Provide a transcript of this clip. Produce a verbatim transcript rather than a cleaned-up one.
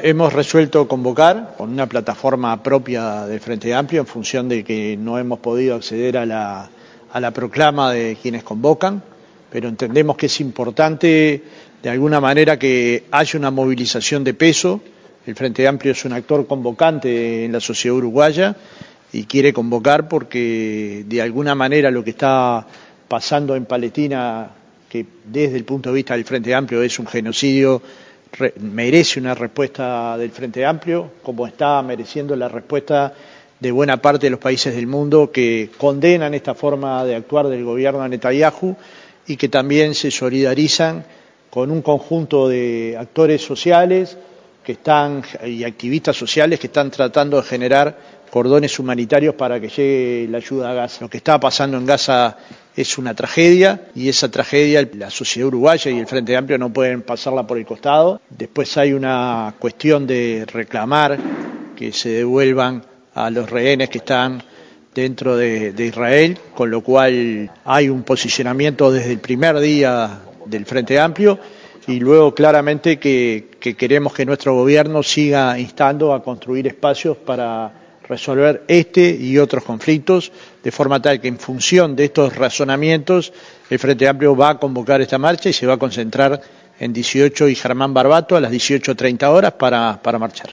hemos resuelto convocar con una plataforma propia del Frente Amplio en función de que no hemos podido acceder a la, a la proclama de quienes convocan, pero entendemos que es importante de alguna manera que haya una movilización de peso. El Frente Amplio es un actor convocante en la sociedad uruguaya y quiere convocar porque de alguna manera lo que está pasando en Palestina, que desde el punto de vista del Frente Amplio es un genocidio, re, merece una respuesta del Frente Amplio, como está mereciendo la respuesta de buena parte de los países del mundo que condenan esta forma de actuar del gobierno de Netanyahu y que también se solidarizan con un conjunto de actores sociales que están y activistas sociales que están tratando de generar cordones humanitarios para que llegue la ayuda a Gaza. Lo que está pasando en Gaza es una tragedia y esa tragedia la sociedad uruguaya y el Frente Amplio no pueden pasarla por el costado. Después hay una cuestión de reclamar que se devuelvan a los rehenes que están dentro de, de Israel, con lo cual hay un posicionamiento desde el primer día del Frente Amplio y luego claramente que, que queremos que nuestro gobierno siga instando a construir espacios para resolver este y otros conflictos, de forma tal que en función de estos razonamientos el Frente Amplio va a convocar esta marcha y se va a concentrar en dieciocho y Germán Barbato a las dieciocho treinta horas para, para marchar.